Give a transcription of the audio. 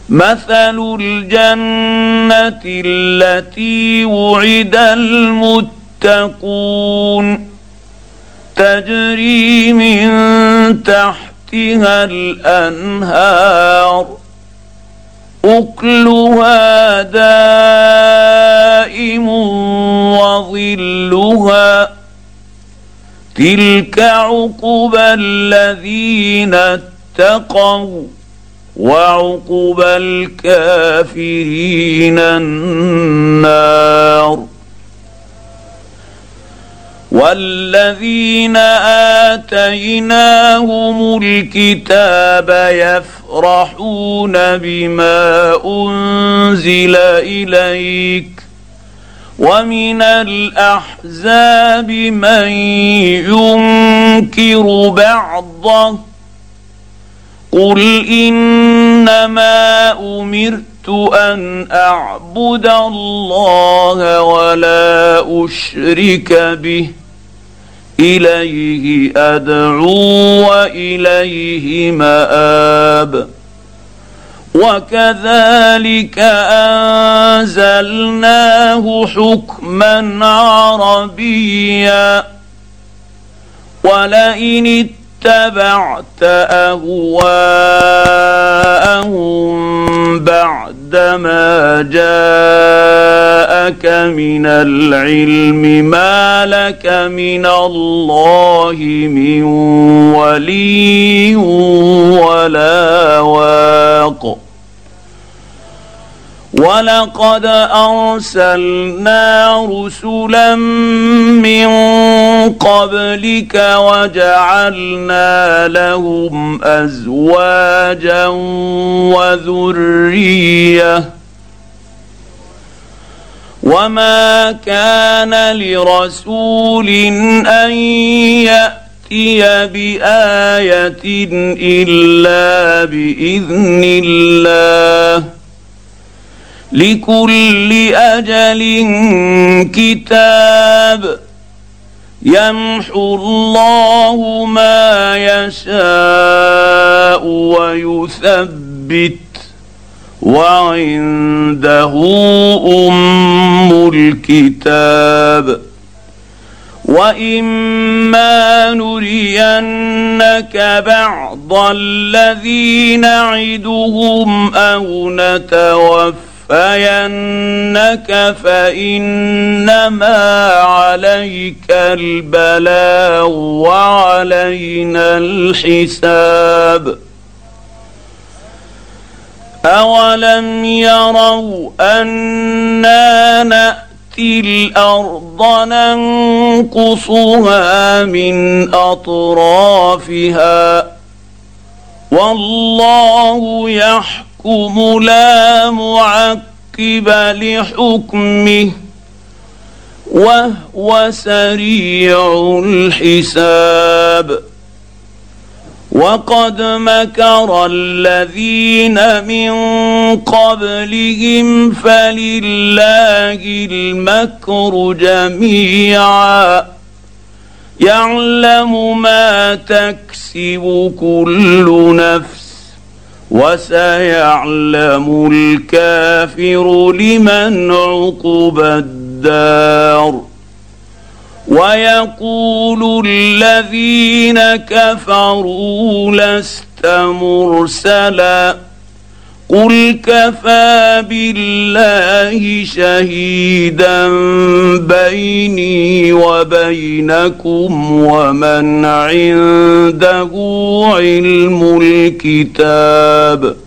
مثل الجنة التي وعد المتقون تجري من تحتها الأنهار أكلها دائم وظلها تلك عقبى الذين اتقوا وعقبى الكافرين النار. والذين آتيناهم الكتاب يفرحون بما أنزل إليك ومن الأحزاب من ينكر بعضه قل إنما أمرت أن أعبد الله ولا أشرك به إليه أدعو وإليه مآب. وكذلك أنزلناه حكما عربيا ولئن اتبعت أهواءهم بعدما جاءك من العلم ما لك من الله من ولي ولا واق. ولقد أرسلنا رسلا من قبلك وجعلنا لهم أزواجا وذرية وما كان لرسول أن يأتي بآية إلا بإذن الله لكل أجل كتاب يمحو الله ما يشاء ويثبت وعنده أم الكتاب. وإما نرينك بعض الذي نعدهم أو نتوفينك فإنما عليك البلاغ وعلينا الحساب. أولم يروا أنا نأتي الأرض ننقصها من أطرافها والله يحكم لا معقب لحكمه وهو سريع الحساب. وقد مكر الذين من قبلهم فلله المكر جميعا يعلم ما تكسب كل نفس وسيعلم الكافر لمن عقبى الدار. ويقول الذين كفروا لست مرسلا قل كفى بالله شهيدا بيني وبينكم ومن عنده علم الكتاب.